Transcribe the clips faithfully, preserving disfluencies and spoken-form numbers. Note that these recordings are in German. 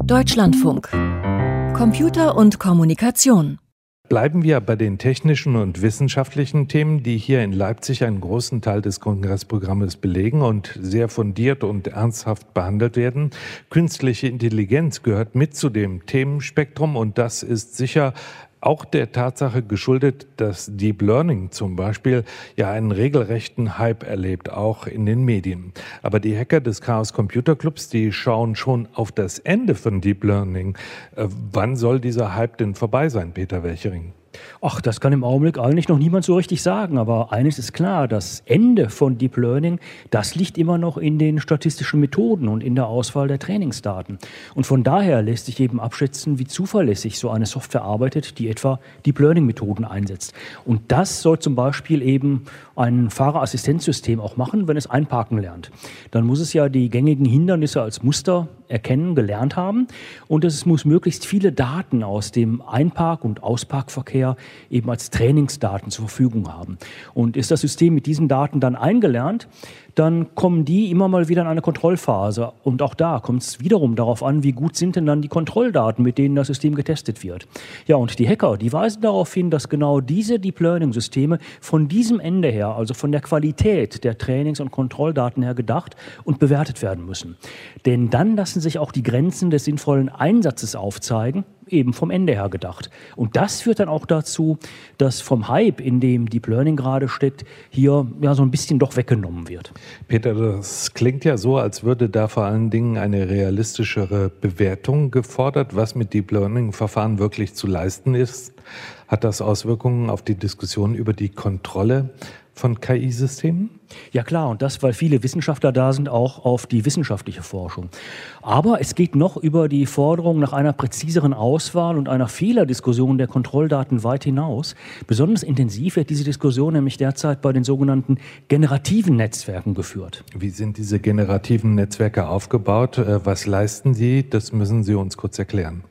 Deutschlandfunk. Computer und Kommunikation. Bleiben wir bei den technischen und wissenschaftlichen Themen, die hier in Leipzig einen großen Teil des Kongressprogrammes belegen und sehr fundiert und ernsthaft behandelt werden. Künstliche Intelligenz gehört mit zu dem Themenspektrum und das ist sicher auch der Tatsache geschuldet, dass Deep Learning zum Beispiel ja einen regelrechten Hype erlebt, auch in den Medien. Aber die Hacker des Chaos Computer Clubs, die schauen schon auf das Ende von Deep Learning. Äh, wann soll dieser Hype denn vorbei sein, Peter Welchering? Ach, das kann im Augenblick eigentlich noch niemand so richtig sagen. Aber eines ist klar, das Ende von Deep Learning, das liegt immer noch in den statistischen Methoden und in der Auswahl der Trainingsdaten. Und von daher lässt sich eben abschätzen, wie zuverlässig so eine Software arbeitet, die etwa Deep Learning Methoden einsetzt. Und das soll zum Beispiel eben ein Fahrerassistenzsystem auch machen, wenn es einparken lernt. Dann muss es ja die gängigen Hindernisse als Muster erkennen, gelernt haben. Und es muss möglichst viele Daten aus dem Einpark- und Ausparkverkehr eben als Trainingsdaten zur Verfügung haben. Und ist das System mit diesen Daten dann eingelernt, dann kommen die immer mal wieder in eine Kontrollphase. Und auch da kommt es wiederum darauf an, wie gut sind denn dann die Kontrolldaten, mit denen das System getestet wird. Ja, und die Hacker, die weisen darauf hin, dass genau diese Deep Learning-Systeme von diesem Ende her, also von der Qualität der Trainings- und Kontrolldaten her gedacht und bewertet werden müssen. Denn dann lassen sich auch die Grenzen des sinnvollen Einsatzes aufzeigen, eben vom Ende her gedacht. Und das führt dann auch dazu, dass vom Hype, in dem Deep Learning gerade steckt, hier ja so ein bisschen doch weggenommen wird. Peter, das klingt ja so, als würde da vor allen Dingen eine realistischere Bewertung gefordert, was mit Deep Learning-Verfahren wirklich zu leisten ist. Hat das Auswirkungen auf die Diskussion über die Kontrolle von K I-Systemen? Ja klar, und das, weil viele Wissenschaftler da sind, auch auf die wissenschaftliche Forschung. Aber es geht noch über die Forderung nach einer präziseren Auswahl und einer Fehlerdiskussion der Kontrolldaten weit hinaus. Besonders intensiv wird diese Diskussion nämlich derzeit bei den sogenannten generativen Netzwerken geführt. Wie sind diese generativen Netzwerke aufgebaut? Was leisten sie? Das müssen Sie uns kurz erklären.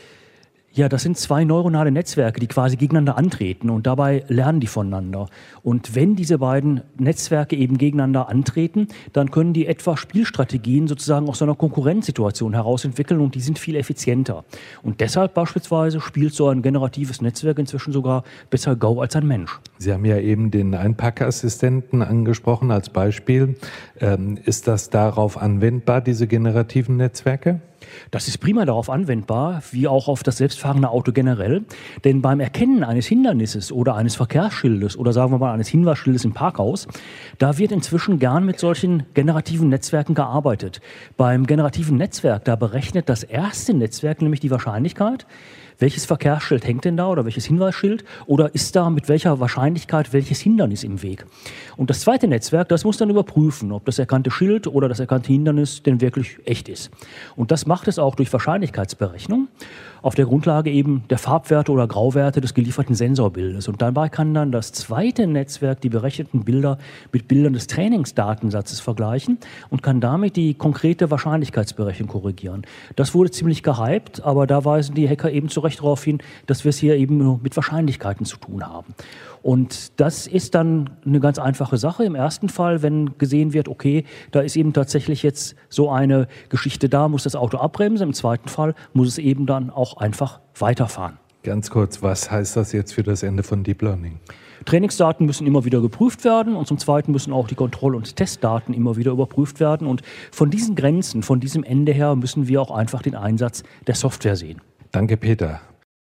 Ja, das sind zwei neuronale Netzwerke, die quasi gegeneinander antreten und dabei lernen die voneinander. Und wenn diese beiden Netzwerke eben gegeneinander antreten, dann können die etwa Spielstrategien sozusagen aus so einer Konkurrenzsituation heraus entwickeln und die sind viel effizienter. Und deshalb beispielsweise spielt so ein generatives Netzwerk inzwischen sogar besser Go als ein Mensch. Sie haben ja eben den Einparkassistenten angesprochen als Beispiel. Ähm, ist das darauf anwendbar, diese generativen Netzwerke? Das ist prima darauf anwendbar, wie auch auf das selbstfahrende Auto generell. Denn beim Erkennen eines Hindernisses oder eines Verkehrsschildes oder sagen wir mal eines Hinweisschildes im Parkhaus, da wird inzwischen gern mit solchen generativen Netzwerken gearbeitet. Beim generativen Netzwerk, da berechnet das erste Netzwerk nämlich die Wahrscheinlichkeit, welches Verkehrsschild hängt denn da oder welches Hinweisschild oder ist da mit welcher Wahrscheinlichkeit welches Hindernis im Weg. Und das zweite Netzwerk, das muss dann überprüfen, ob das erkannte Schild oder das erkannte Hindernis denn wirklich echt ist. Und das macht es auch durch Wahrscheinlichkeitsberechnung auf der Grundlage eben der Farbwerte oder Grauwerte des gelieferten Sensorbildes. Und dabei kann dann das zweite Netzwerk die berechneten Bilder mit Bildern des Trainingsdatensatzes vergleichen und kann damit die konkrete Wahrscheinlichkeitsberechnung korrigieren. Das wurde ziemlich gehypt, aber da weisen die Hacker eben zu Recht darauf hin, dass wir es hier eben nur mit Wahrscheinlichkeiten zu tun haben. Und das ist dann eine ganz einfache Sache. Im ersten Fall, wenn gesehen wird, okay, da ist eben tatsächlich jetzt so eine Geschichte da, muss das Auto abbremsen. Im zweiten Fall muss es eben dann auch einfach weiterfahren. Ganz kurz, was heißt das jetzt für das Ende von Deep Learning? Trainingsdaten müssen immer wieder geprüft werden und zum Zweiten müssen auch die Kontroll- und Testdaten immer wieder überprüft werden. Und von diesen Grenzen, von diesem Ende her müssen wir auch einfach den Einsatz der Software sehen. Danke, Peter.